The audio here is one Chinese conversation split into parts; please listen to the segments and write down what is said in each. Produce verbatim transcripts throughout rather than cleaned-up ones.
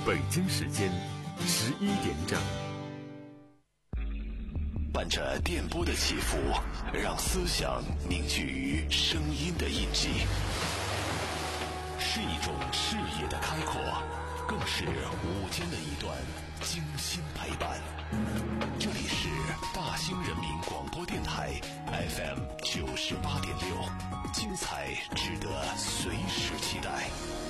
北京时间十一点整。 伴着电波的起伏，让思想凝聚于声音的印记，是一种视野的开阔，更是午间的一段精心陪伴。这里是大兴人民广播电台 F M 九十八点六，精彩值得随时期待。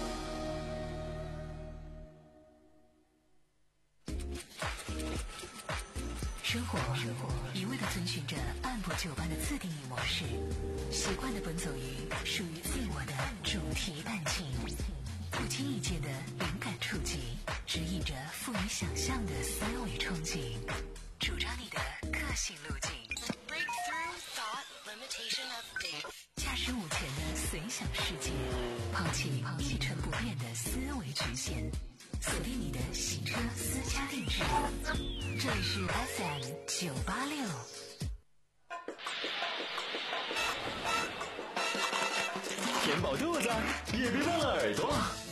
生活一味地遵循着按部就班的自定义模式，习惯地奔走于属于自我的主题弹琴，不经意间的灵感触及，指引着富于想象的思维憧憬，主张你的个性路径。Breakthrough thought limitation update。驾驶午前的随想世界，抛弃一成不变的思维局限，锁定你的洗车私家定制。这里是 F M 九八六。 填饱肚子，也别忘了耳朵。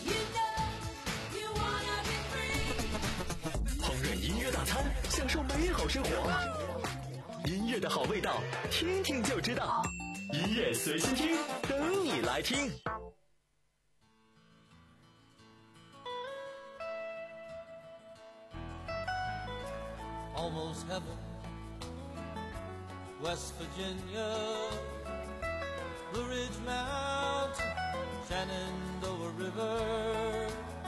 烹饪音乐大餐，享受美好生活。音乐的好味道，听听就知道。音乐随心听，等你来听。 Almost heaven, West Virginia, Blue Ridge Mountain, Shenandoah River.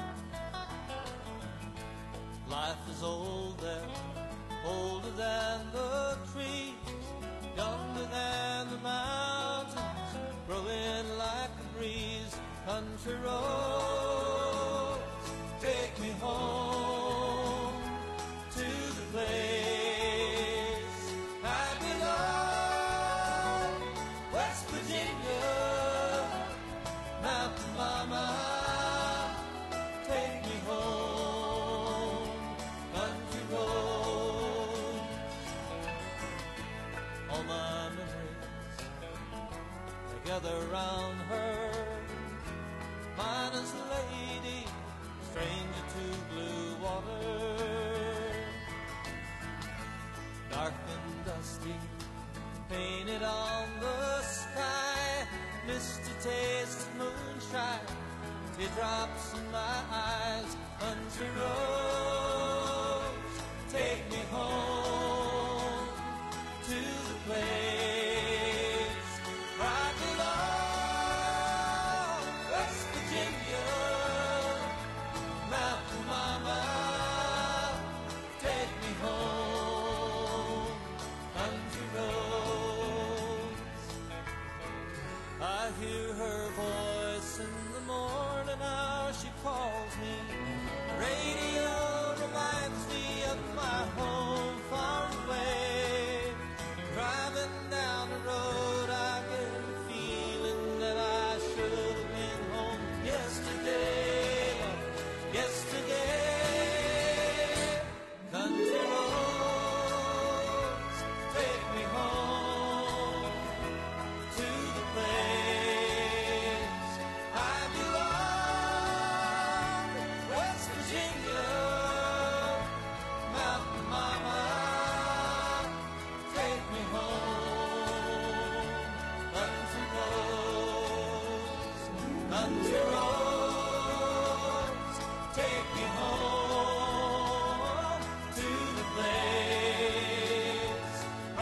Life is old there, older than the trees, younger than the mountains, growing like a breeze. Country roads, take me home to the place I belong, West Virginia, Mountain Mama, take me home, country roads. All my memories together round her, minus lady, stranger to blue water. Dark and dusty, painted on the sky, misty taste of moonshine, teardrops in my eyes. Country roads, take me home to the place where I belong, West Virginia, Mountain Mama, take me home, country roads. I hear her voice in the morning hour, she calls me. Radio reminds me of my home far away. Driving down the road, I get a feeling that I should have been home yesterday, yesterday. Country roads, take me home to the place I belong, West Virginia, Mountain Mama, take me home, country roads, country roads, take me home to the place I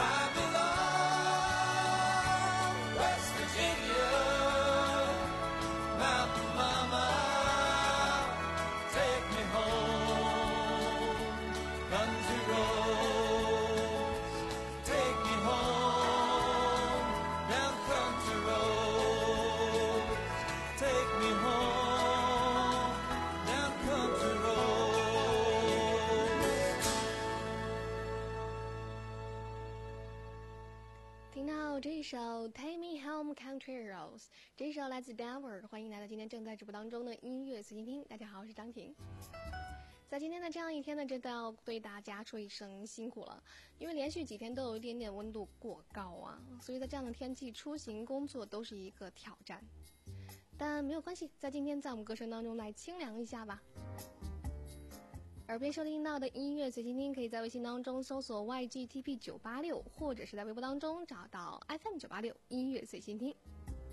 belong, West Virginia, Mountain Mama, take me home, country roads, take me home, down country roads, take me home, down country roads. 听到这首 Take Me Home Country Roads， 这首来自 Denver， 欢迎来到今天正在直播当中的音乐随心听。大家好，我是张婷。在今天的这样一天呢，真的要对大家说一声辛苦了，因为连续几天都有一点点温度过高啊，所以在这样的天气出行工作都是一个挑战。但没有关系，在今天在我们歌声当中来清凉一下吧。 耳边收听到的音乐随心听，可以在微信当中搜索 Y G T P 九八六，或者是在微博当中找到 F M 九八六音乐随心听。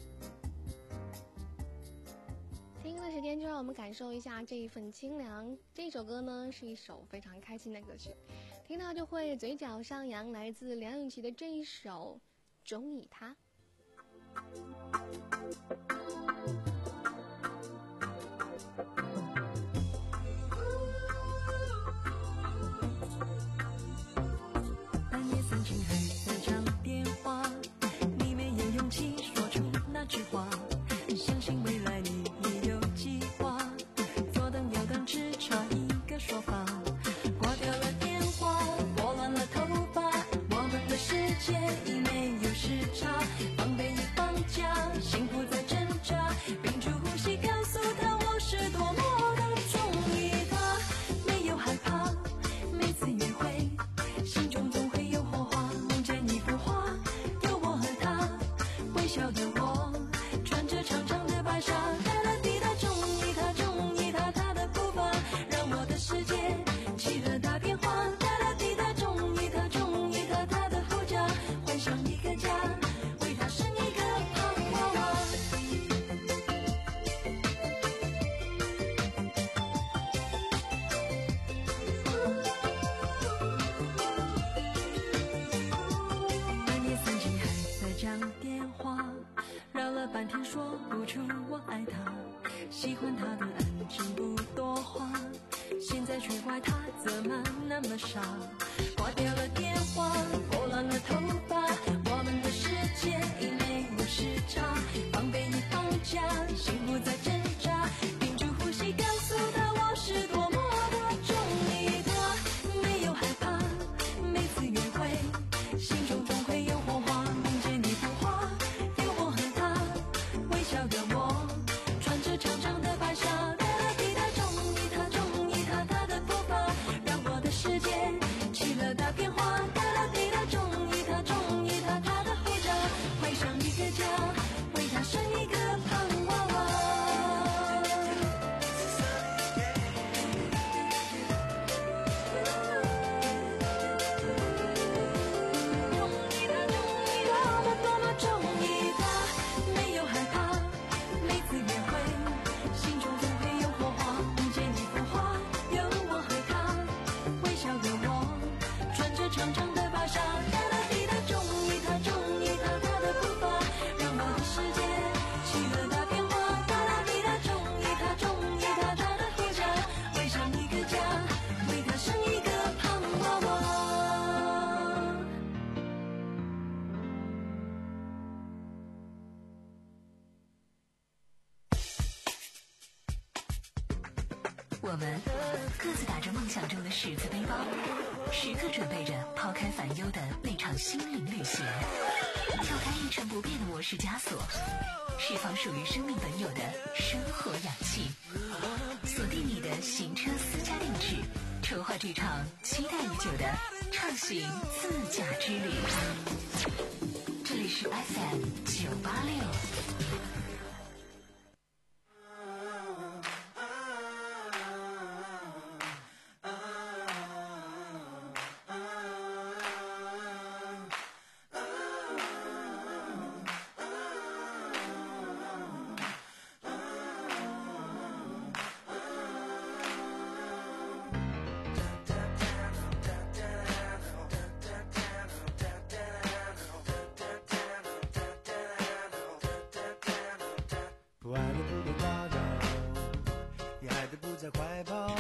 听歌的时间就让我们感受一下这一份清凉。这首歌呢是一首非常开心的歌曲，听到就会嘴角上扬，来自梁咏琪的这一首《中意他》。 半夜三更还在讲电话，你没有勇气说出那句话，相信未来你也有计划，左等右等只差一个说法，挂掉了电话，拨乱了头发，我们的世界已没有时差，防备已放假，幸福在挣扎，屏住呼吸告诉他我是多么的中意他，没有害怕，每次约会心中总会有火花，梦见一幅画，有我和他，微笑的我穿着长长的白纱，哒啦滴答，中意他，中意他，他的步伐让我的世界起了大变化，哒啦滴答，中意他，中意他，他的后家幻想一个家，为他生一个胖娃娃。半夜三更还在讲电话，绕了半天说不出我爱他，喜欢他的安静不多话，现在却怪他怎么那么傻，挂掉了电话，拨乱了头发，我们的世界已没有时差，防备已放假，幸福在挣扎，屏住呼吸告诉他我是多么的中意他，没有害怕，每次约会心中总会有火花，梦见一幅画，有我和他，微笑的我穿着长长的白纱，哒啦滴答，中意他，中意他，他的步伐让我的世界起了大变化，哒啦滴答，中意他，中意他，他的后家会上一个家，为他生一个胖娃娃。中意他，中意他，我多么中意他，没有害怕，每次约会心中总会有火花，梦见一幅画，有我和他，微笑的我穿着长长的白纱，哒啦滴答，中意他，中意他，他的步伐让我的世界起了大变化，哒啦滴答，中意他，中意他，他的后家会上一个家，为他生一个胖娃娃。 我们各自打着梦想中的十字背包，时刻准备着抛开烦忧的那场心灵旅行，跳开一成不变的模式枷锁，释放属于生命本有的生活氧气，锁定你的行车私家定制，筹划这场期待已久的畅行自驾之旅。这里是 F M 九八六。 不爱的不够打扰，也爱的不再快跑，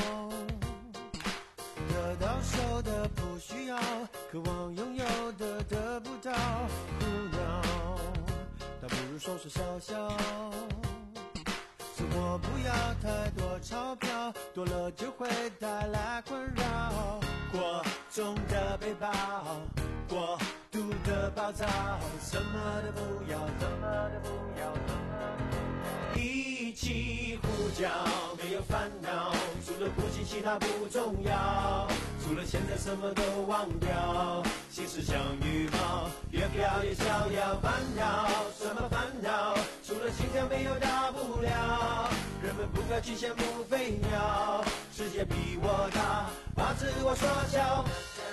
得到手的不需要，渴望拥有的得不到，苦恼倒不如说说笑笑，生活不要太多钞票，多了就会带来困扰，过重的背包，过度的暴躁，什么都不要，什么都不要，什么都不要，一起呼叫，没有烦恼，除了了呼吸其他不重要，除了现在什么都忘掉，心事像羽毛，越飘越逍遥。烦恼什么烦恼，除了心跳没有大不了，人们不该去羡慕飞鸟，世界比我大，把自我缩小，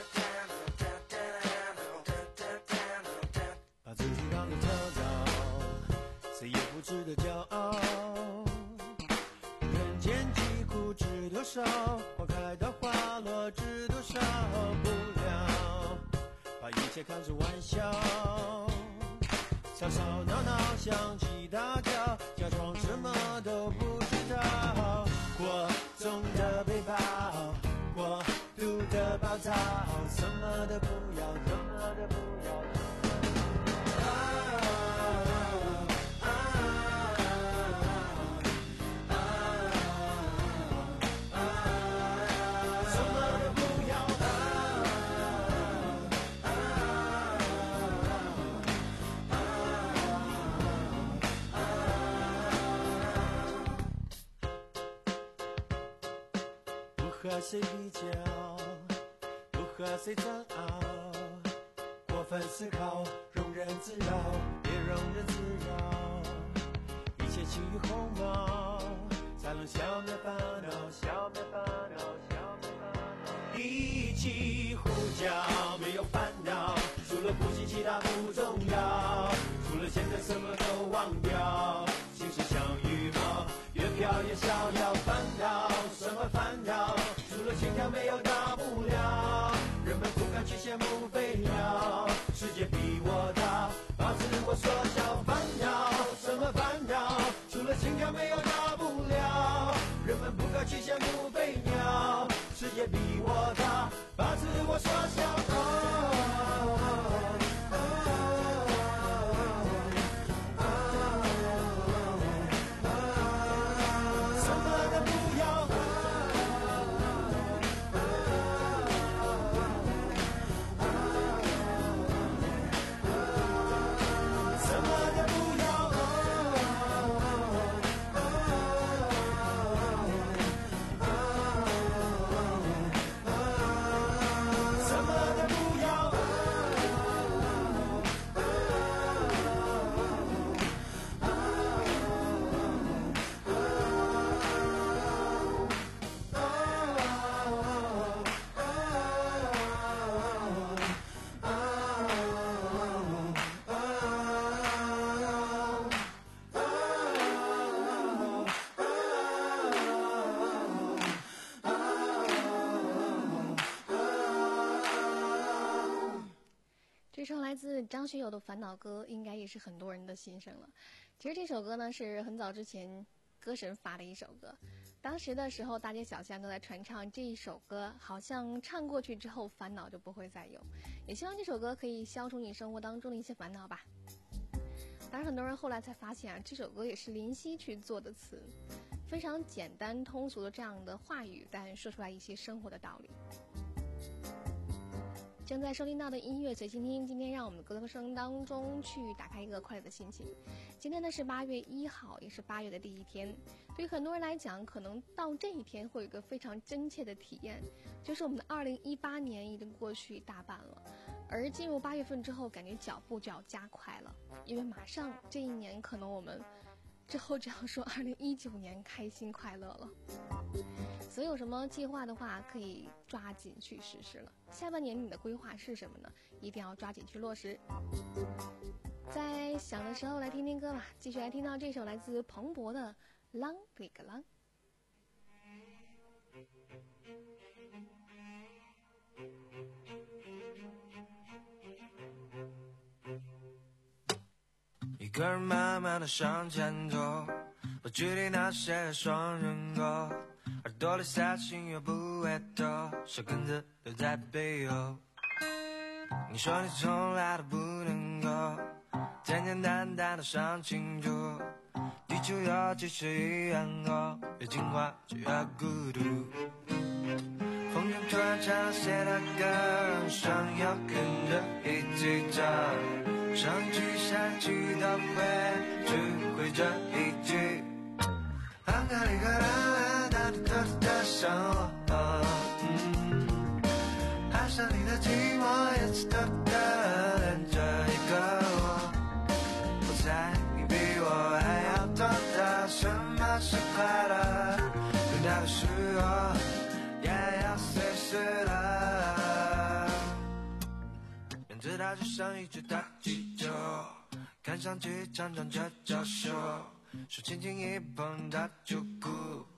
把自己当个特高，谁也不值得骄傲，人间疾苦知多少，花开到花落知多少，不了把一切看作玩笑，吵吵闹闹想起大叫，假装什么都不知道，过重的背包，过度的暴躁，什么都不要，什么都不要，不和谁比较，不和谁争拗，过分思考，庸人自扰，别庸人自扰，一切轻于鸿毛，才能消灭烦恼，消灭烦恼，消灭烦恼。一起呼叫，没有烦恼，除了呼吸其他不重要，除了现在什么都忘掉，心事像羽毛，越飘越逍遥。烦恼什么烦恼，除了心跳没有大不了，人们不敢去羡慕飞鸟，世界比我大，把自我缩小。烦恼什么烦恼，除了心跳没有大不了，人们不敢去羡慕飞鸟，世界比我大，把自我缩小。 这首来自张学友的《烦恼歌》应该也是很多人的心声了。其实这首歌呢是很早之前歌神发的一首歌，当时的时候大街小巷都在传唱这一首歌，好像唱过去之后烦恼就不会再有，也希望这首歌可以消除你生活当中的一些烦恼吧。当然很多人后来才发现啊，这首歌也是林夕去做的词，非常简单通俗的这样的话语，但说出来一些生活的道理。正在收听到的音乐随心听，今天让我们的歌声当中去打开一个快乐的心情。今天呢是八月一号，也是八月的第一天。对于很多人来讲，可能到这一天会有一个非常真切的体验，就是我们的二零一八年已经过去一大半了，而进入八月份之后，感觉脚步就要加快了，因为马上这一年可能我们之后只要说二零一九年开心快乐了。所以有什么计划的话，可以抓紧去实施了。下半年你的规划是什么呢？一定要抓紧去落实。在想的时候来听听歌吧，继续来听到这首来自彭博的《啷里个啷》。 一个人慢慢的向前走，不距离那些双人狗，耳朵里塞心又不会透，小根子留在背后。你说你从来都不能够简简单单的想清楚，地球有几十亿人口，越进化就越孤独。风筝突然唱写的歌，想要跟着一起唱，上一句下一句都会只会这一句。安卡里克拉拉达的的的上时候也要随时的。名字它就像一只大气球，看上去常常这娇羞，手轻轻一碰它就哭。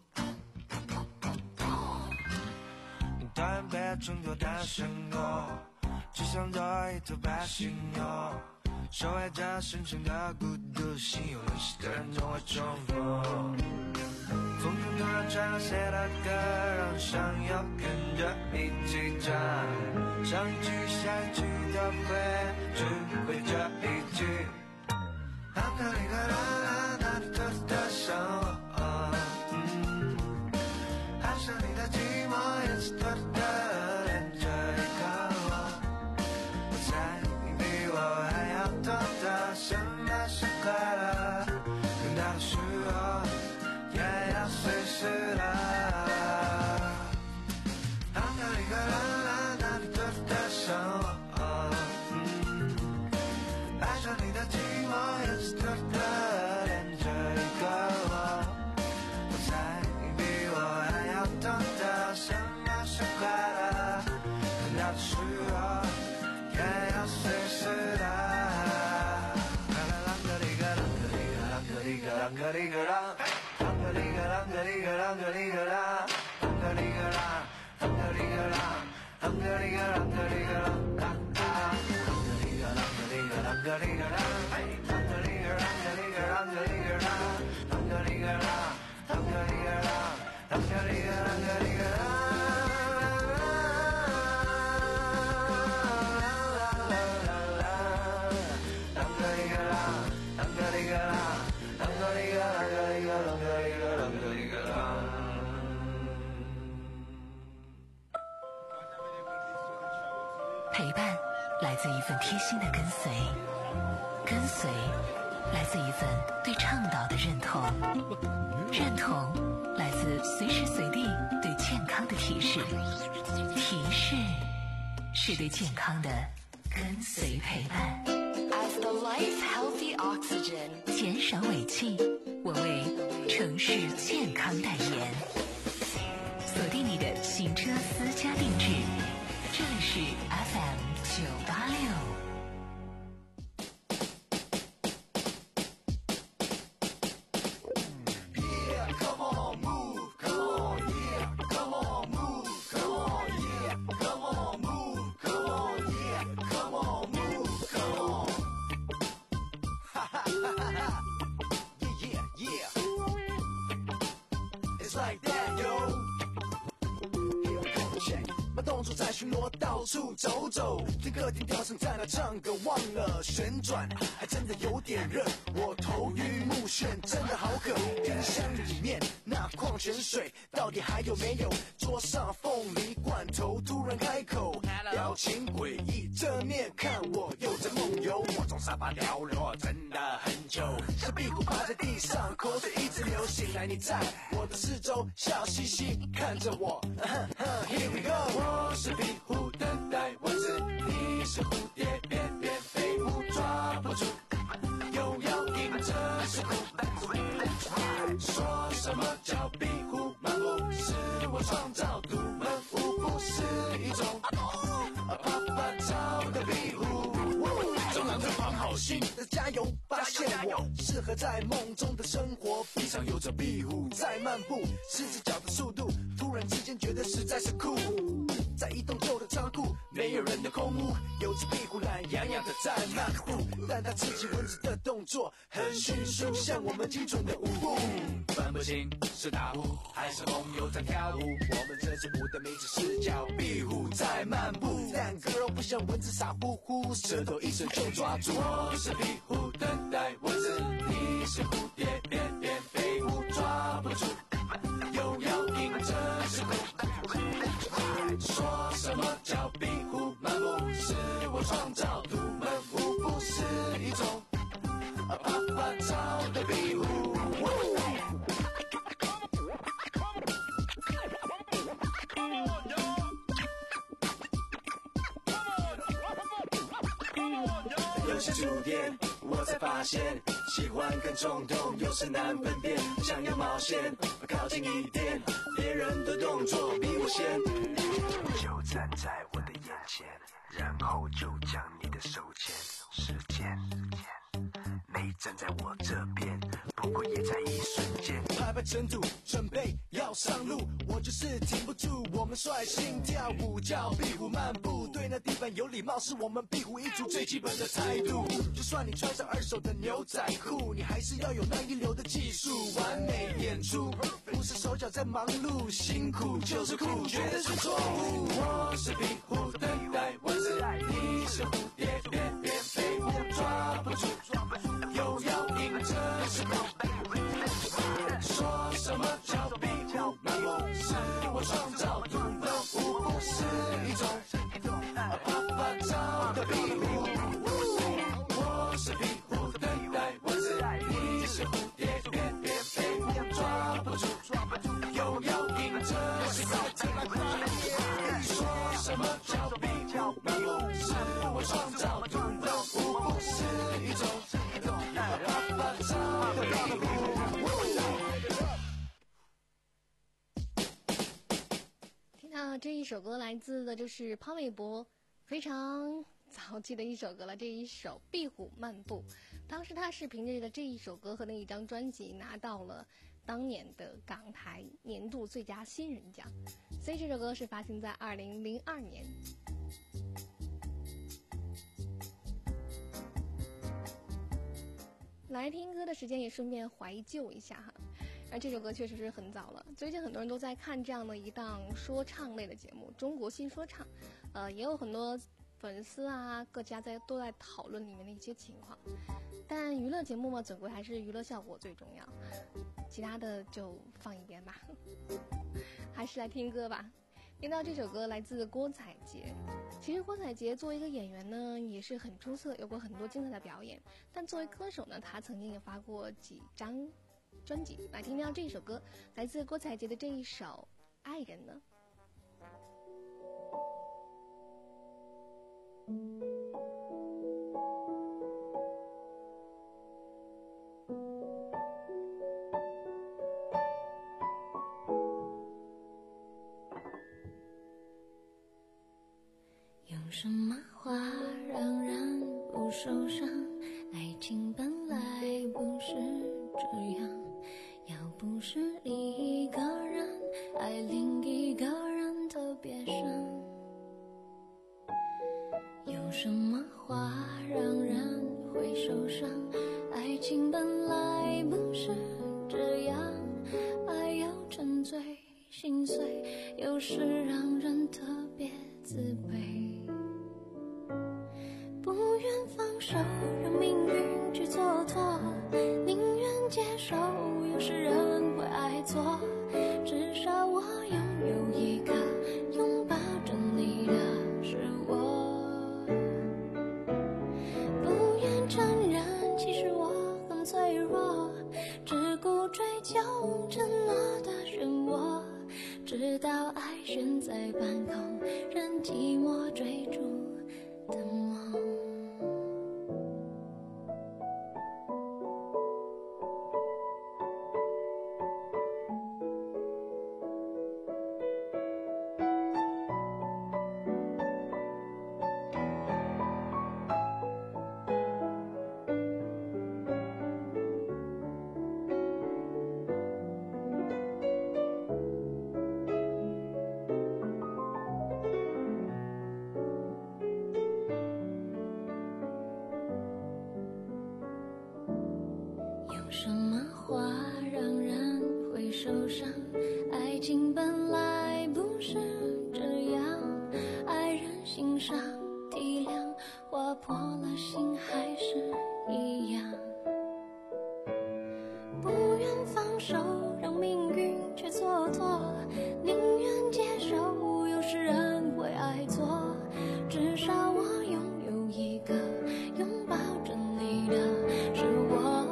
突然被冲脱的身后，只想做一头白犀牛，守卫着深深的孤独，心有灵犀的人总会重逢。风中突然传来谁的歌，让人想要跟着一起唱，上一句下一句都会，只会这一句。当个一个人那你偷偷的想我，嗯，爱上你的寂寞也是偷偷的连着一个我，我猜你比我还要懂得什么是快乐，更大的时候也要随时的。当个一个人那你偷偷的想我，嗯，爱上你的寂寞也是偷偷的连着一个我，我猜你比我还要懂得什么是快乐，更大的时候也要随时的。啷个哩个啷个哩个啷个哩个啷个哩个啷，啷个哩个啷个哩个啷个哩个啷，啷个哩个啷，啷个哩个啷，啷个哩个啷个哩个啷，啷个哩个啷个哩个啷个哩个啷，啷个哩个啷个哩个啷个哩个啷，啷个哩个啷，啷个哩个啷，啷个哩个啷个哩个啷。 陪伴来自一份贴心的跟随，跟随来自一份对倡导的认同，认同来自随时随地对健康的提示，提示是对健康的跟随陪伴。 As the life healthy oxygen， 减少尾气，我为城市健康代言。锁定你的行车私家定制，这里是 F M 九八六。 巡逻到处走走，听客厅调声在那唱歌，忘了旋转，还真的有点热。我头晕目眩，真的好渴。冰箱里面那矿泉水到底还有没有？桌上凤梨罐头突然开口，表情诡异，正面看我又在梦游。我从沙发掉落，真的很久，小屁股趴在地上，口水一直流。醒来你在我的四周，笑嘻嘻看着我。Here we go， 我是壁虎等待蚊子，你是蝴蝶，翩翩飞舞抓不住，又要迎着是苦。说什么叫壁虎漫步？是我创造独门舞步，是一种啪啪照的壁虎。中郎这帮好心的加油，发现我适合在梦中的生活。地上有着壁虎在漫步，十只脚的速度，突然之间觉得实在是酷。在一栋旧的仓库，没有人的空屋，有只壁虎懒洋洋的在漫步，但它吃起蚊子的动作很迅速，像我们精准的舞步。分不清是打呼还是朋友在跳舞，我们这支舞的名字是叫壁虎在漫步，但 girl 不像蚊子傻乎乎，舌头一伸就抓住。我是壁虎等待蚊子，你是蝴蝶，翩翩飞舞抓不住，又要迎着是苦。说什么叫壁虎漫步？是我创造独门舞步，是一种啪啪照的壁虎。游戏主点，我才发现，喜欢跟冲动有时难分辨，想要冒险，靠近一点，别人动作比我先。 就站在我的眼前，然后就将你的手牵。时间没站在我这边，不过也在一瞬间。 拍拍尘土，准备要上路，我就是停不住。我们率性跳舞，叫壁虎漫步，对那地板有礼貌，是我们壁虎一族最基本的态度。就算你穿上二手的牛仔裤，你还是要有那一流的技术。完美演出，不是手脚在忙碌，辛苦就是酷，绝对是错误。我是壁虎，等待蚊子，你是蝴蝶，别别被我抓不住，又要迎着时空。说什么叫壁虎漫步，是我创造独门舞步，是一种啪啪照的壁虎。我是壁虎，等待蚊子，你是蝴蝶，别别被我抓不住，又要迎着时空。说什么叫壁虎漫步，是我创造独门舞步，是一种啪啪照的壁虎。 那这一首歌来自的就是潘玮柏非常早期的一首歌了，这一首《壁虎漫步》。当时他是凭借着这一首歌和那一张专辑拿到了当年的港台年度最佳新人奖，所以这首歌是发行在二零零二年。来听歌的时间也顺便怀旧一下哈。而这首歌确实是很早了，最近很多人都在看这样的一档说唱类的节目《中国新说唱》，呃，也有很多粉丝啊各家在都在讨论里面的一些情况。但娱乐节目嘛，总归还是娱乐效果最重要，其他的就放一边吧。还是来听歌吧。听到这首歌来自郭采洁。其实郭采洁作为一个演员呢，也是很出色，有过很多精彩的表演。但作为歌手呢，她曾经也发过几张专辑。来听到这首歌，来自郭采洁的这一首《爱人呢》。 有什么话让人不受伤？爱情本来不是这样，要不是一个人爱另一个人特别深。有什么话让人会受伤？爱情本来不是这样，爱要沉醉心碎，有时让人特别自卑。不愿放手，让命运去蹉跎，宁愿接受有时人会爱错，至少我拥有一个拥抱着你的是我。不愿承认其实我很脆弱，只顾追求承诺的漩涡，直到爱悬在半空，任寂寞追逐的梦。什么话让人会受伤？爱情本来不是这样，爱人欣赏体谅，划破了心还是一样。不愿放手，让命运去蹉跎，宁愿接受有时人会爱错，至少我拥有一个拥抱着你的是我。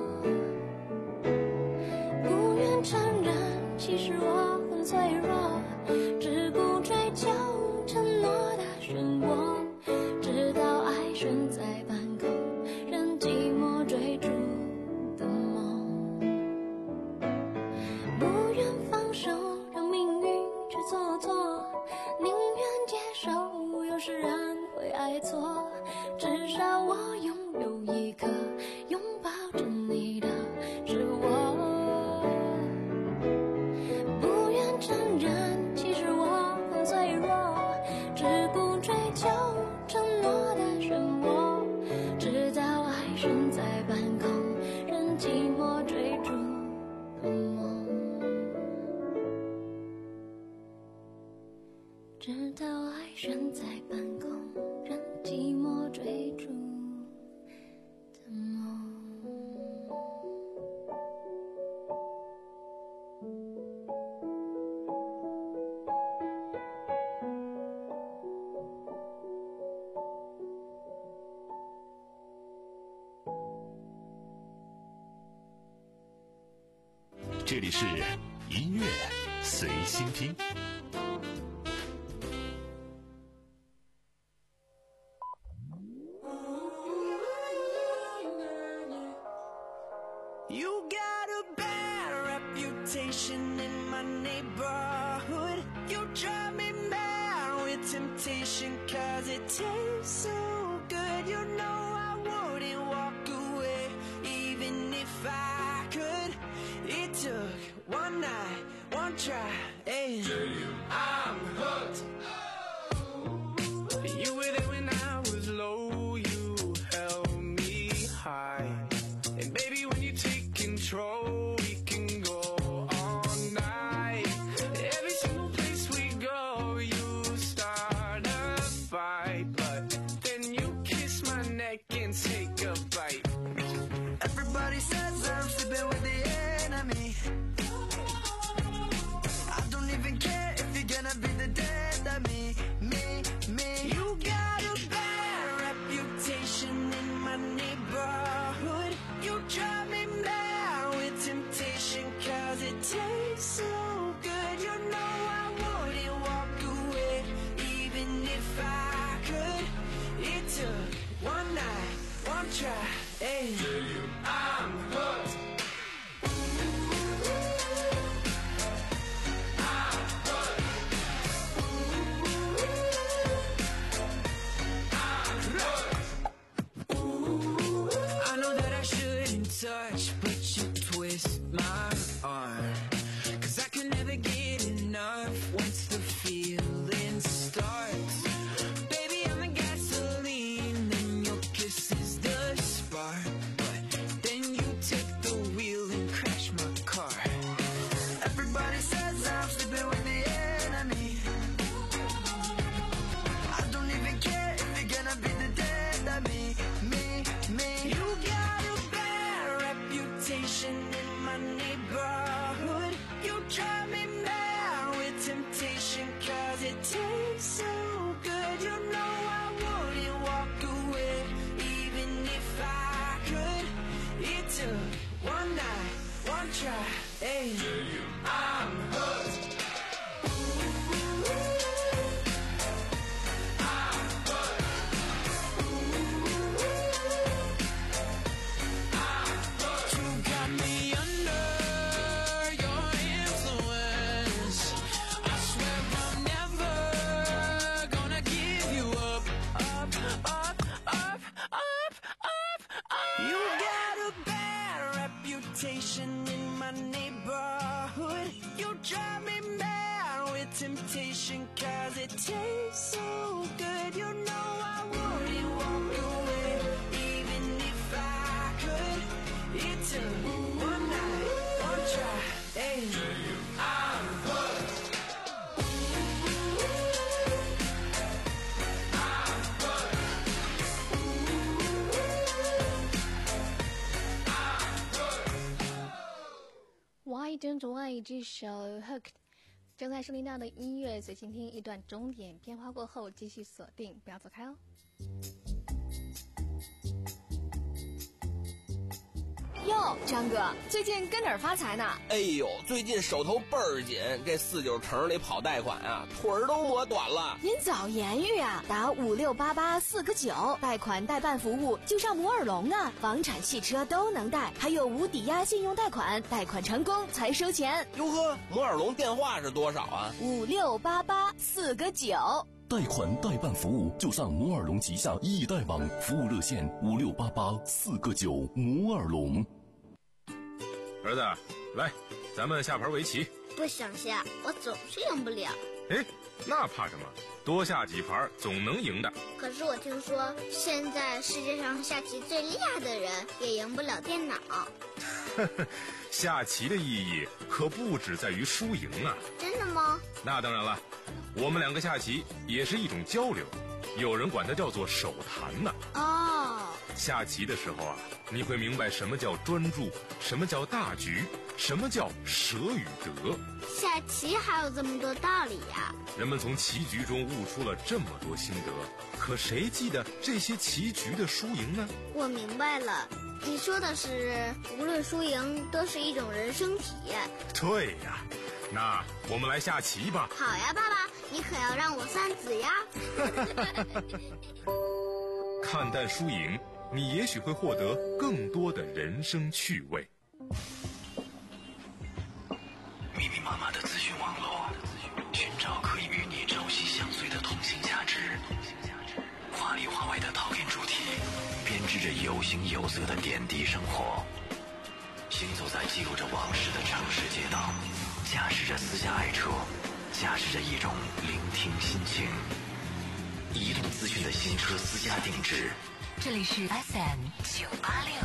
不愿承认其实我很脆弱，只顾追求承诺的漩涡，直到爱悬在半空，任寂寞追逐的梦。不愿放手，让命运直到爱悬在半空，任寂寞追逐的梦。 这里是音乐随心听。 You got a bad reputation in my neighborhood. You drive me mad with temptation, cause it tastes so good. You know I wouldn't walk away, even if I could. It took one night, one try, and I'm hooked. You were there when I was low, you held me high. And baby, when you take control, we can go all night. Every single place we go, you start a fight, but then you kiss my neck and take a bite. Everybody says I'm sleeping with the enemy. I don't even care if you're gonna be the death of me, me, me. You got a bad reputation in my neighborhood. You drive me mad with temptation, cause it tastes so good. You know I wouldn't walk away, even if I could. It took one night, one try, and I'm hooked. I know that I shouldn't touch, but you twist my arm, cause I can never get enough once the feeling starts. Baby, I'm the gasoline and your kiss is the spark, but then you take the wheel and crash my car. Everybody says I'm sleeping with the enemy. I don't even care if you're gonna be the death of me, me, me. You got a bad reputation in my neighborhood. You drive me mad with temptation, cause it tastes so good. You know I wouldn't walk away, even if I could. It took one night, one try, and I'm hooked. You got me under your influence. I swear I'm never gonna give you up, up, up, up, up, up, up. You got a bad reputation in my neighborhood. You drive me mad with temptation, cause it tastes so good. You know I wouldn't walk away, even if I could. It took one night, one try, and I'm hooked. Why Don't I 这首 Hooked 正在收听到的音乐随心听，一段钟点变化过后继续锁定，不要走开哦。 哟，张哥，最近跟哪儿发财呢？ 哎呦，最近手头倍儿紧，这四九城里跑贷款啊，腿儿都磨短了。 您早言语啊，打五六八八四个九，贷款代办服务就上摩尔龙啊，房产、汽车都能贷，还有无抵押信用贷款，贷款成功才收钱。 哟呵，摩尔龙电话是多少啊？ 五六八八四个九。 贷款代办服务就上摩尔龙旗下易贷网，服务热线五六八八四个九。摩尔龙。 儿子，来，咱们下盘围棋。 不想下，我总是赢不了。 哎，那怕什么？多下几盘总能赢的。 可是我听说，现在世界上下棋最厉害的人也赢不了电脑。 下棋的意义可不只在于输赢啊！ 真的吗？ 那当然了，我们两个下棋也是一种交流，有人管它叫做手谈呢。 哦， 下棋的时候啊，你会明白什么叫专注，什么叫大局，什么叫舍与得。 下棋还有这么多道理呀！ 人们从棋局中悟出了这么多心得，可谁记得这些棋局的输赢呢？ 我明白了，你说的是无论输赢都是一种人生体验。 对呀，那我们来下棋吧。 好呀，爸爸，你可要让我三子呀。 看淡输赢，你也许会获得更多的人生趣味。 密密麻麻的资讯网络，寻找可以与你朝夕相随的通信价值。华里华外的讨厌主题，编织着有形有色的点滴生活。行走在记录着往事的城市街道，驾驶着私家爱车，驾驶着一种聆听心情。移动资讯的新车私家定制。 这里是 F M 九八六。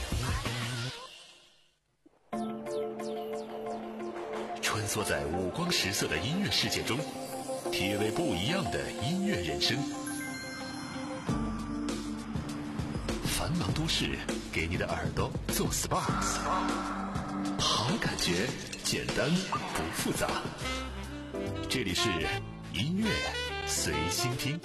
穿梭在五光十色的音乐世界中，体味不一样的音乐人生。繁忙都市给你的耳朵做 S P A， 好感觉，简单不复杂。这里是音乐随心听。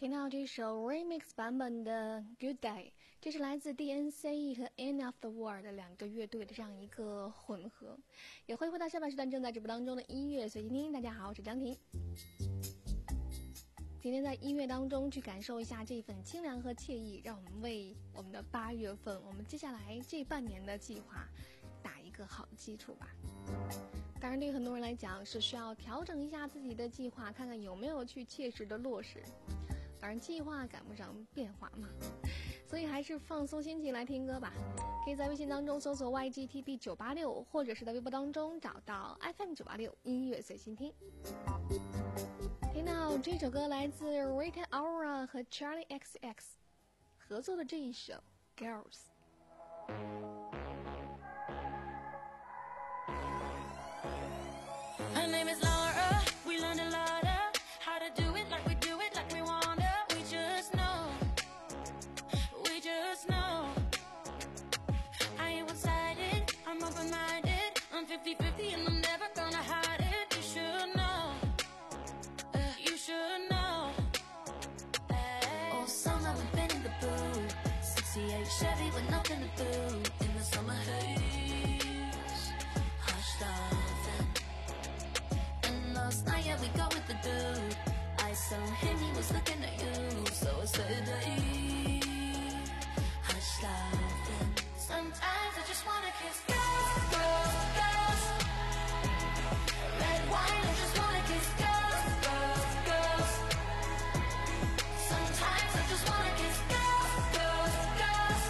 听到这首 remix 版本的 Good Day， 这是来自 D N C E 和 End of the World 的两个乐队的这样一个混合。也欢迎回到下半时段正在直播当中的音乐随机听。大家好，我是张婷。今天在音乐当中去感受一下这份清凉和惬意，让我们为我们的八月份，我们接下来这半年的计划打一个好的基础吧。当然对于很多人来讲是需要调整一下自己的计划，看看有没有去切实的落实。当然计划赶不上变化嘛，所以还是放松心情来听歌吧。可以在微信当中搜索 Y G T B 九八六， 或者是在微博当中找到 F M 九八六 音乐随心听。听到这首歌来自 Rita Ora 和 Charlie X X 合作的这一首 Girls。 Her name is Laura, we learned a lot of how to do it like we do it like we wanna. We just know, we just know. I ain't one-sided, I'm open-minded, I'm fifty fifty and I'm never gonna hide it. You should know, uh, you should know. Ay. All summer we've been in the booth, sixty-eight Chevy with nothing to do. In the summer haze, hush loving. And last night, yeah, we got with the dude. I saw him, he was looking at you. So I said, hey, hush loving. Sometimes I just wanna kiss girls, girls, girls. Red wine, I just wanna kiss girls, girls, girls. Sometimes I just wanna kiss girls, girls, girls.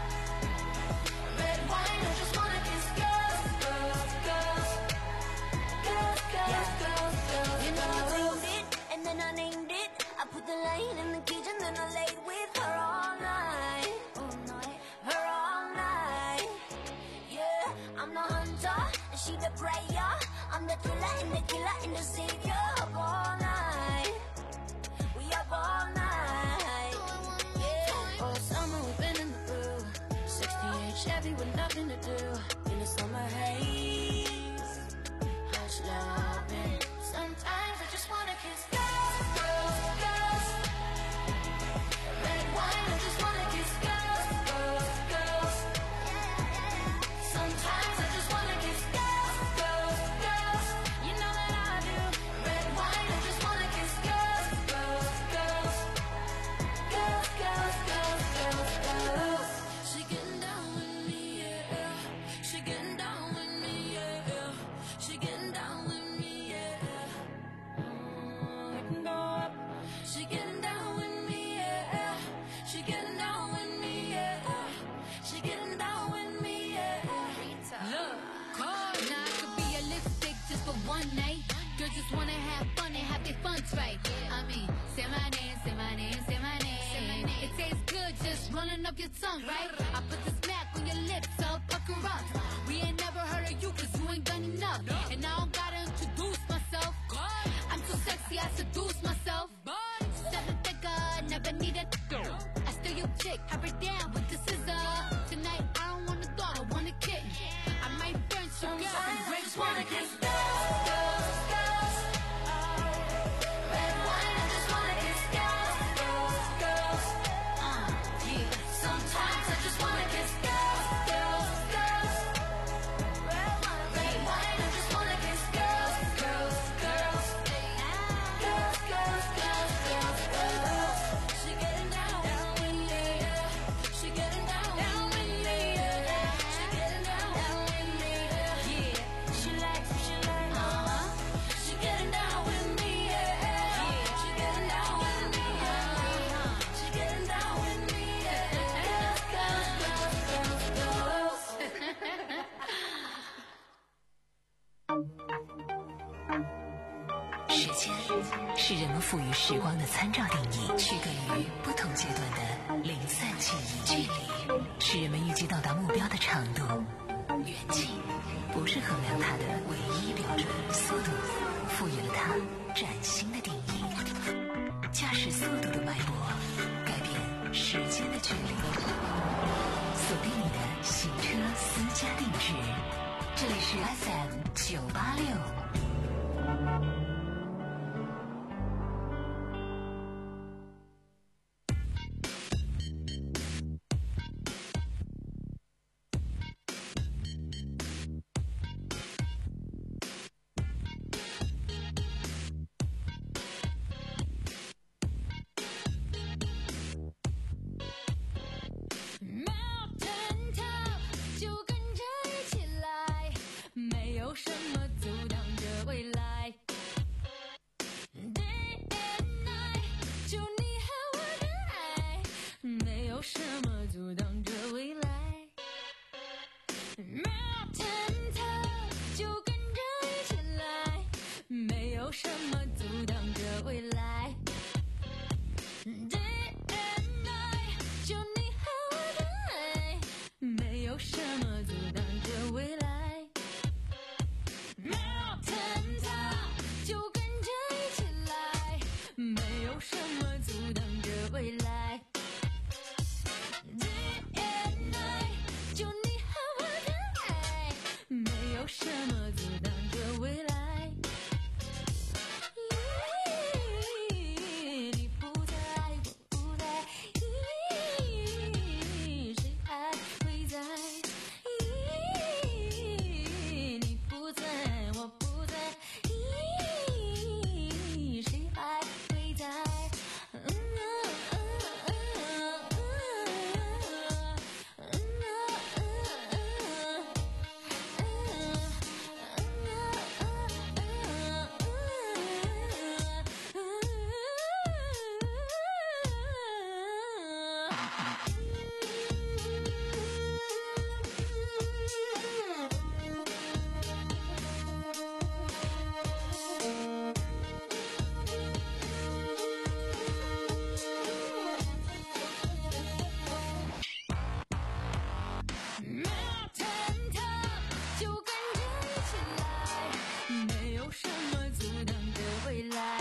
Red wine, I just wanna kiss girls, girls, girls. Girls, girls, girls, girls. You know I wrote it, and then I named it. I put the line in the cage and then I laid with her all night. All night, her all night. Yeah, I'm the hunter, and she the prayer. I'm the thriller and the killer and the savior. Up all night, we up all night. Yeah, all summer we've been in the booth. sixty-eight Chevy with nothing to do. In the summer haze, hush loving. Sometimes I just wanna kiss girls, girls, girls. Red wine, I just wanna kiss girls, girls, girls. Sometimes I just wanna kiss girls, girls, girls. You know that I do. Red wine, I just wanna kiss girls, girls, girls. Girls, girls, girls, girls, girls. She getting down with me, yeah. She getting down with me, yeah. She getting down with me, yeah. Mm, we can go up. She getting down with me, yeah. She getting down with me, yeah. She getting down with me, yeah. Look, cold. Now I could be a lipstick just for one night. Girls just wanna have fun and have their fun right. I mean, say my name, say my name, say my name. It tastes good just running up your tongue, right? I put the smack on your lips, so pucker up. We ain't never heard of you cause you ain't done enough. And I don't gotta introduce myself. I'm too sexy, I seduce myself. Seven figure, never need a girl. I steal your chick, have her down with the scissor. Tonight I don't want a dog, I want a kitten. I might burn some girl and break Just wanna kiss girls, girls, girls. Red wine, I just wanna kiss girls, girls, girls. Uh, yeah. Sometimes I just wanna kiss girls, girls, girls. Red wine, I just wanna kiss girls, girls, girls. Girls, girls, girls, girls, girls. She getting down with me, yeah. She getting down with me, yeah. She getting down with me, yeah. She likes me, she likes me. Uh-huh. She getting down with me, yeah. She getting down with me, yeah. She getting down with me, yeah. Girls, girls, girls, girls, girls. 时间是人们赋予时光的参照定义，区隔于不同阶段的零散记忆。距离是人们预计到达目标的长度，远近不是衡量它的唯一标准。速度赋予了它崭新的定义。驾驶速度的脉搏，改变时间的距离。锁定你的行车私家定制，这里是 F M 九八六。 什么阻挡着未来 Day and night 就你和我的爱没有什么阻挡着未来 Mountain top 就跟着一起来没有什么阻挡着未来 Day and night 就你和我的爱没有什么阻挡着未来你不在我不在谁还会在你不在我不在谁还会在Mountain top 就跟着一起来没有什么阻挡着未来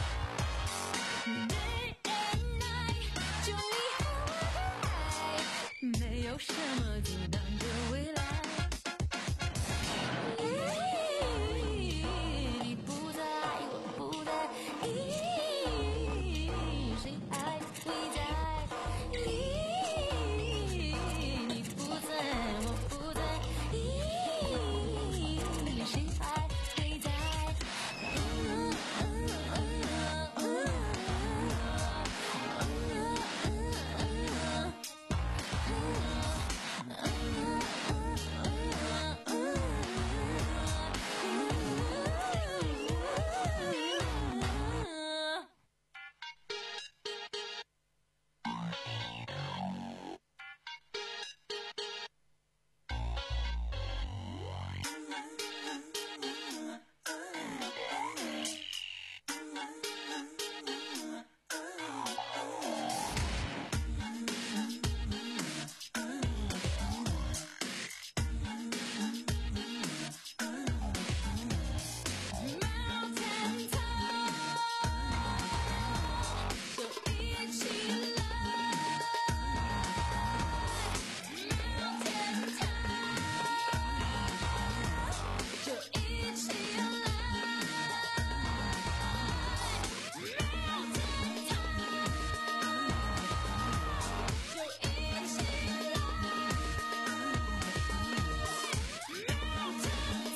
Day and night 就你和我的爱没有什么阻挡着未来你不在我不在谁还会在你不在我不在谁还会在Mountain top 就一起来 Mountain top 就一起来 Mountain top 就一起来 Mountain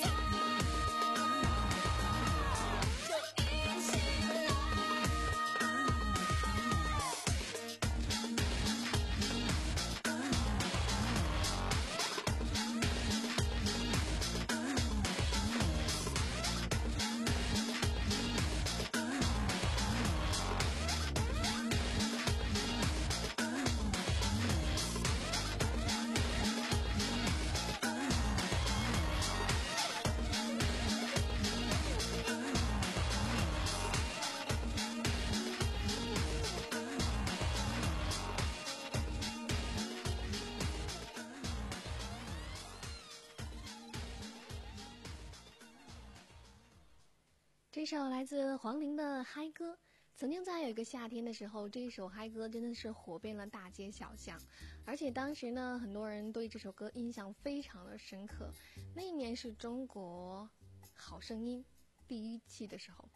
这首来自黄龄的嗨歌，曾经在有一个夏天的时候，这一首嗨歌真的是火遍了大街小巷，而且当时呢，很多人对这首歌印象非常的深刻。那一年是中国好声音第一期的时候，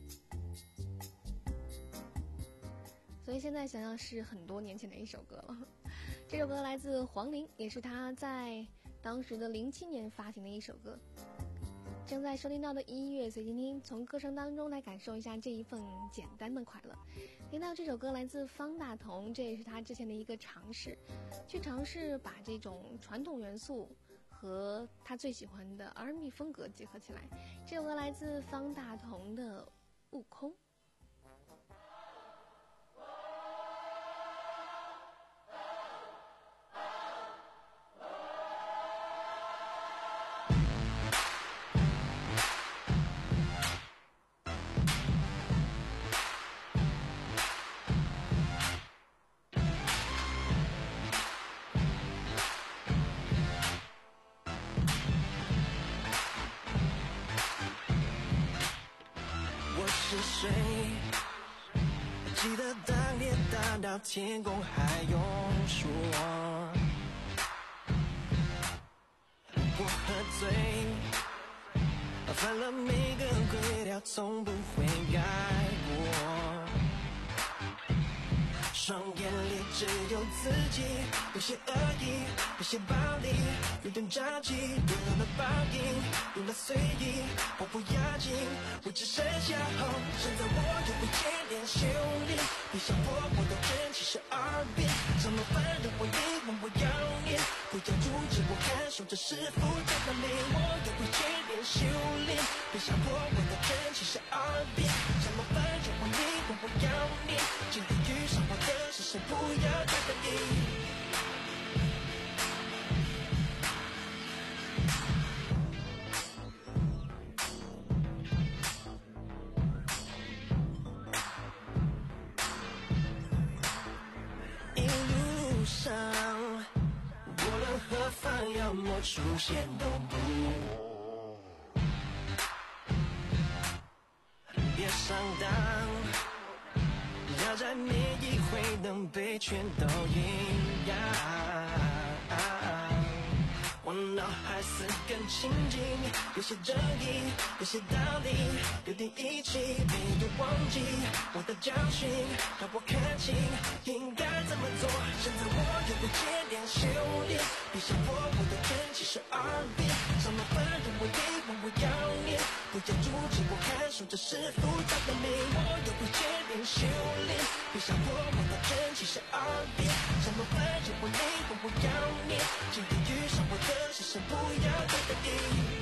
所以现在想想是很多年前的一首歌了。这首歌来自黄龄，也是他在当时的零七年发行的一首歌。正在收听到的音乐随心听，从歌声当中来感受一下这一份简单的快乐。听到这首歌来自方大同，这也是他之前的一个尝试，去尝试把这种传统元素和他最喜欢的 R and B 风格结合起来。这首歌来自方大同的《悟空》。 水。记得当年大到天空还用说我喝醉，犯了每个规条，从不会改过。双眼里只有自己，有些恶意，有些暴力，有点着急，丢了报应，有了随意，我不要紧，我只剩下后。现在我有一点点修炼，别想破我的真气是二遍，怎么办？让我你问我要念，不要阻止我看守着师傅在哪里。我有一点点修炼，别想破我的真气是二遍，怎么办？让我你问我要念，今天遇上我的是谁？不要再等你。一路上，无论何方，要么出现都不。别上当，要在每一回能被全都赢呀。我脑海似根青筋，有些正义，有些道理，有点义气，没有忘记我的教训，让我看清应该怎么做。现在我有个节点修炼，别想破我的真气是二遍，怎么办？让我你问我要念，不要阻止我看守着师傅在哪里。我有个节点修炼，别想破我的真气是二遍，怎么办？让我你问我要念，今天遇上我的是谁？不要再等你。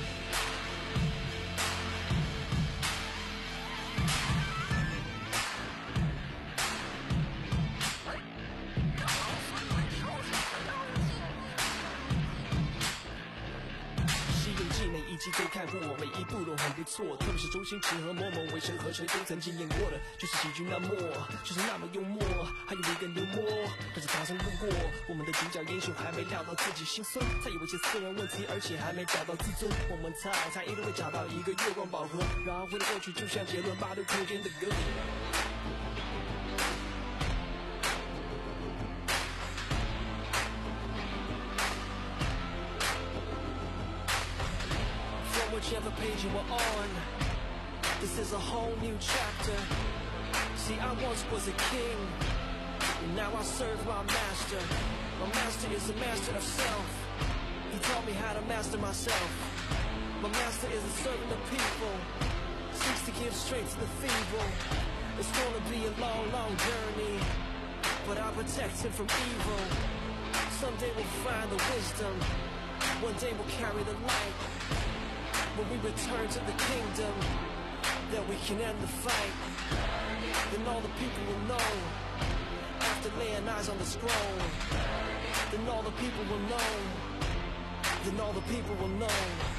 一集都看过，每一部都很不错，特别是周星驰和某某为神合成都曾经演过的，就是喜剧那么，就是那么幽默，还有一个幽默，可是唐僧路过，我们的主角英雄还没料到自己心酸，才有一些私人问题，而且还没找到自尊，我们猜他一定会找到一个月光宝盒，然后回到过去，就像杰伦八度空间的歌。Whichever page you were on, this is a whole new chapter. See, I once was a king, and now I serve my master. My master is a master of self. He taught me how to master myself. My master is a servant of people, seeks to give strength to the feeble. It's gonna be a long, long journey, but I protect him from evil. Someday we'll find the wisdom, one day we'll carry the light. When we return to the kingdom, then we can end the fight. Then all the people will know, after laying eyes on the scroll. Then all the people will know, then all the people will know.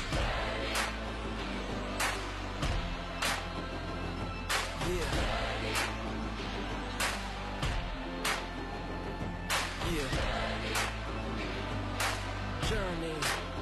Yeah. Yeah. Journey.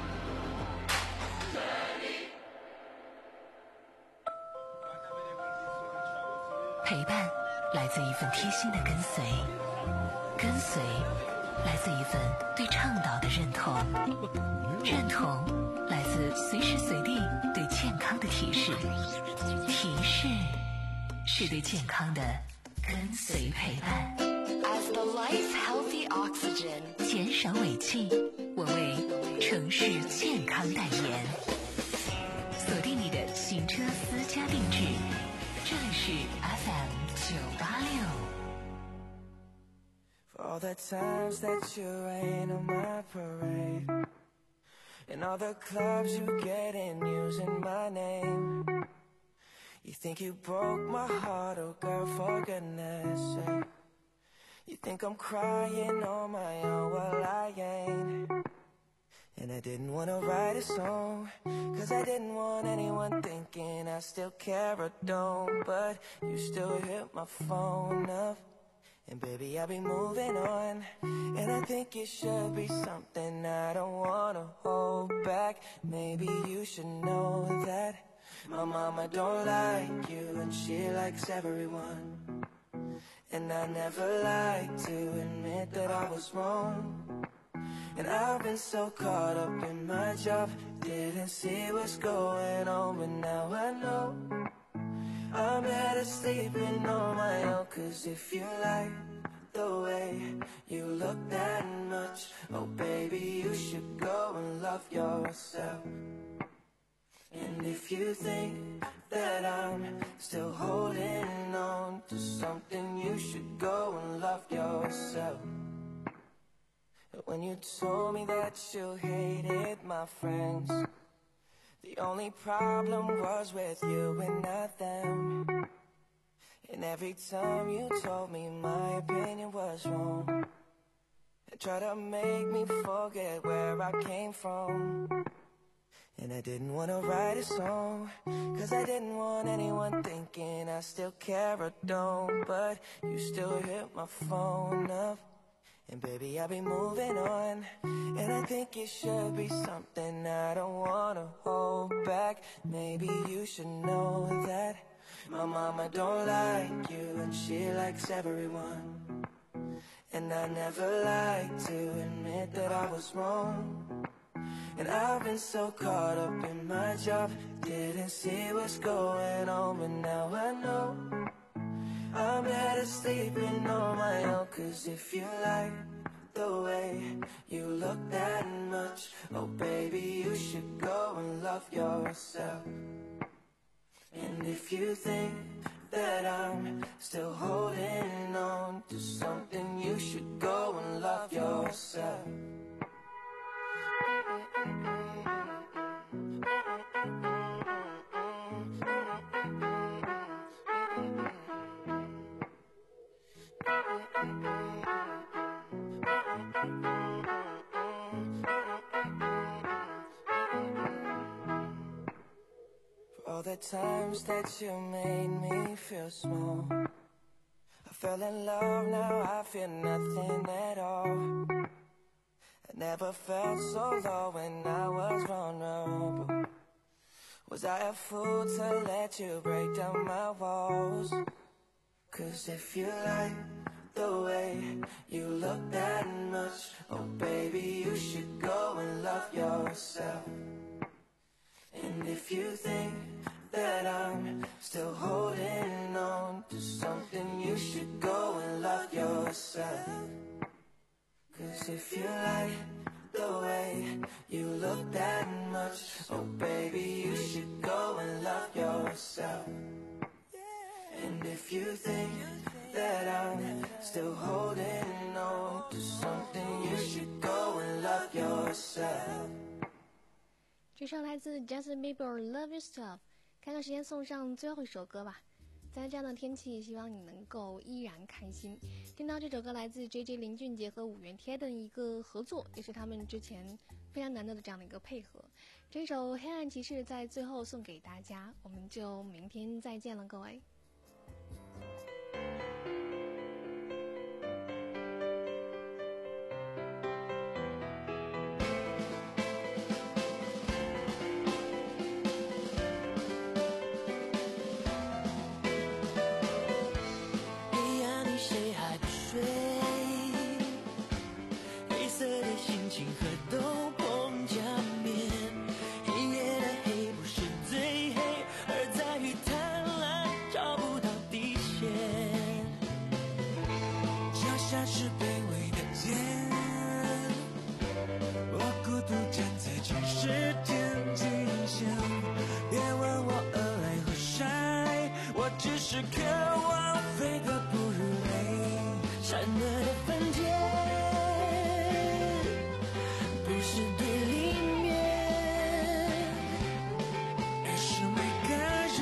陪伴来自一份贴心的跟随，跟随来自一份对倡导的认同，认同来自随时随地对健康的提示，提示是对健康的跟随陪伴。 As the life healthy oxygen， 减少尾气，我为城市健康代言。锁定你的行车私家定制。 这里是 F M 九八六。 For all the times that you rain on my parade, and all the clubs you get in using my name, you think you broke my heart, oh girl, for goodness sake. You think I'm crying on my own, well I ain't. And I didn't want to write a song, cause I didn't want anyone thinking I still care or don't. But you still hit my phone up, and baby I'll be moving on. And I think it should be something I don't want to hold back. Maybe you should know that My mama don't like you and she likes everyone. And I never like to admit that I was wrong. And I've been so caught up in my job, didn't see what's going on, but now I know I'm better sleeping on my own. Cause if you like the way you look that much, oh baby, you should go and love yourself. And if you think that I'm still holding on to something, you should go and love yourself. When you told me that you hated my friends, the only problem was with you and not them. And every time you told me my opinion was wrong, and tried to make me forget where I came from. And I didn't want to write a song, cause I didn't want anyone thinking I still care or don't. But you still hit my phone up, and baby, I'll be moving on. And I think it should be something I don't want to hold back. Maybe you should know that my mama don't like you and she likes everyone. And I never like to admit that I was wrong. And I've been so caught up in my job, didn't see what's going on, but now I know I'm better sleeping on my own. Cause if you like the way you look that much, oh baby, you should go and love yourself. And if you think that I'm still holding on to something, you should go and love yourself. For all the times that you made me feel small, I fell in love, now I feel nothing at all. I never felt so low when I was vulnerable. Was I a fool to let you break down my walls? Cause if you like the way you look that much, oh baby, you should go and love yourself. And if you think that I'm still holding on to something, you should go and love yourself. Cause if you like the way you look that much, oh baby, you should go and love yourself. And if you think that I'm still holding on to something, you should go and love yourself. 这首来自 Justin Bieber Love Yourself。 看看时间，送上最后一首歌吧。在这样的天气，希望你能够依然开心。听到这首歌来自 J J 林俊杰和五月天的一个合作，也是他们之前非常难得的这样的一个配合。这首《黑暗骑士》在最后送给大家，我们就明天再见了，各位。 是卑微的剑，我孤独站在全世界尽头，别问我而来何晒，我只是渴望飞得不如雷，善恶的分界不是对立面，而是每个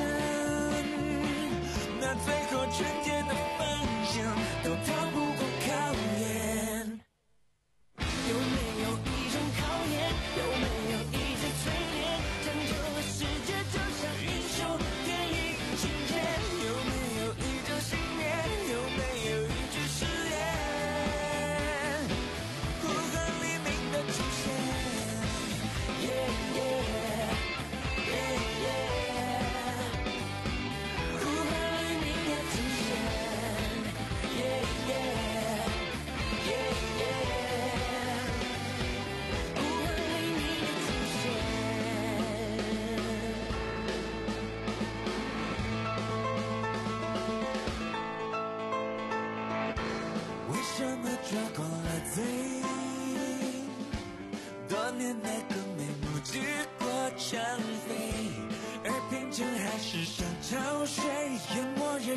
人那最后纯洁的方向都逃不过考验。有没有一种考验，有没有一次淬炼，拯救了世界，就像英雄电影情节。有没有一种信念，有没有一句誓言，呼唤黎明的出现。Yeah, yeah, yeah, yeah.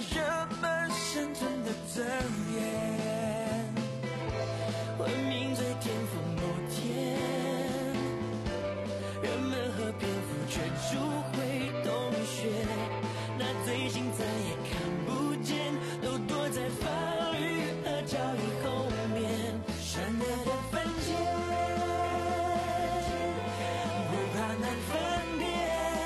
人们生存的尊严。文明最巅峰某天，人们和蝙蝠全数会洞穴，那罪行再也看不见，都躲在法律和教育后面。善恶的分界，不怕难分辨，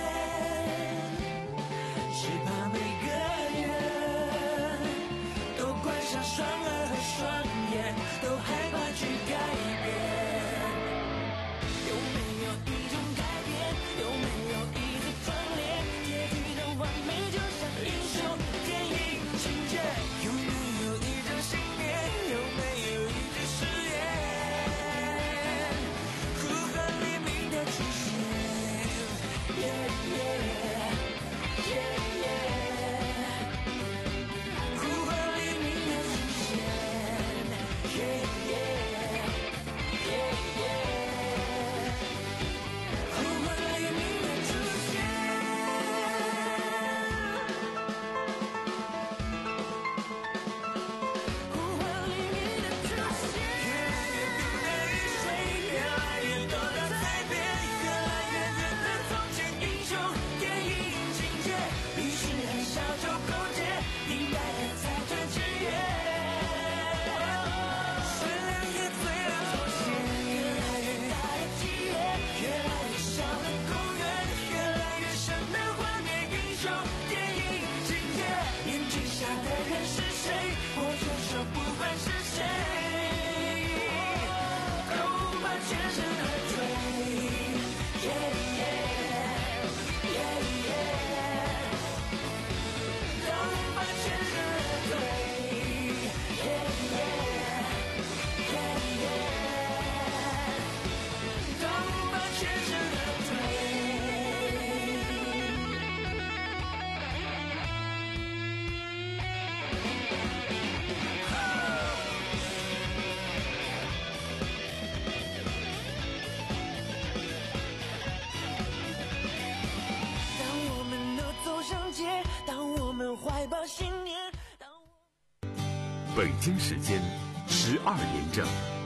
只怕每个人都关上双耳和双眼，都害怕去改变。有没有一种改变？有没有一次壮烈？结局的完美就像英雄电影情节。有没有一种信念？有没有一句誓言？呼唤黎明的出现。Yeah, yeah, yeah, yeah. 呼唤黎明的出现。Yeah, yeah, yeah, yeah. 呼唤黎明的出现。呼唤黎明的出现。越来越冰的雨水，越来越多的改变，越来越远的从前英雄电影情节，于是很小就勾结，一代的财政制约。善良也醉了妥协，越来越大的企业，越来越小的公园，越来越深的画面，英雄电影情节。眼睛下的人是谁？我就说不管是谁，都把全身而退。Yeah, yeah, yeah, yeah. 都把全身而退。Yeah, yeah, yeah, yeah. 都把全身而退。当我们都走上街，当我们怀抱信念。 北京时间十二点整。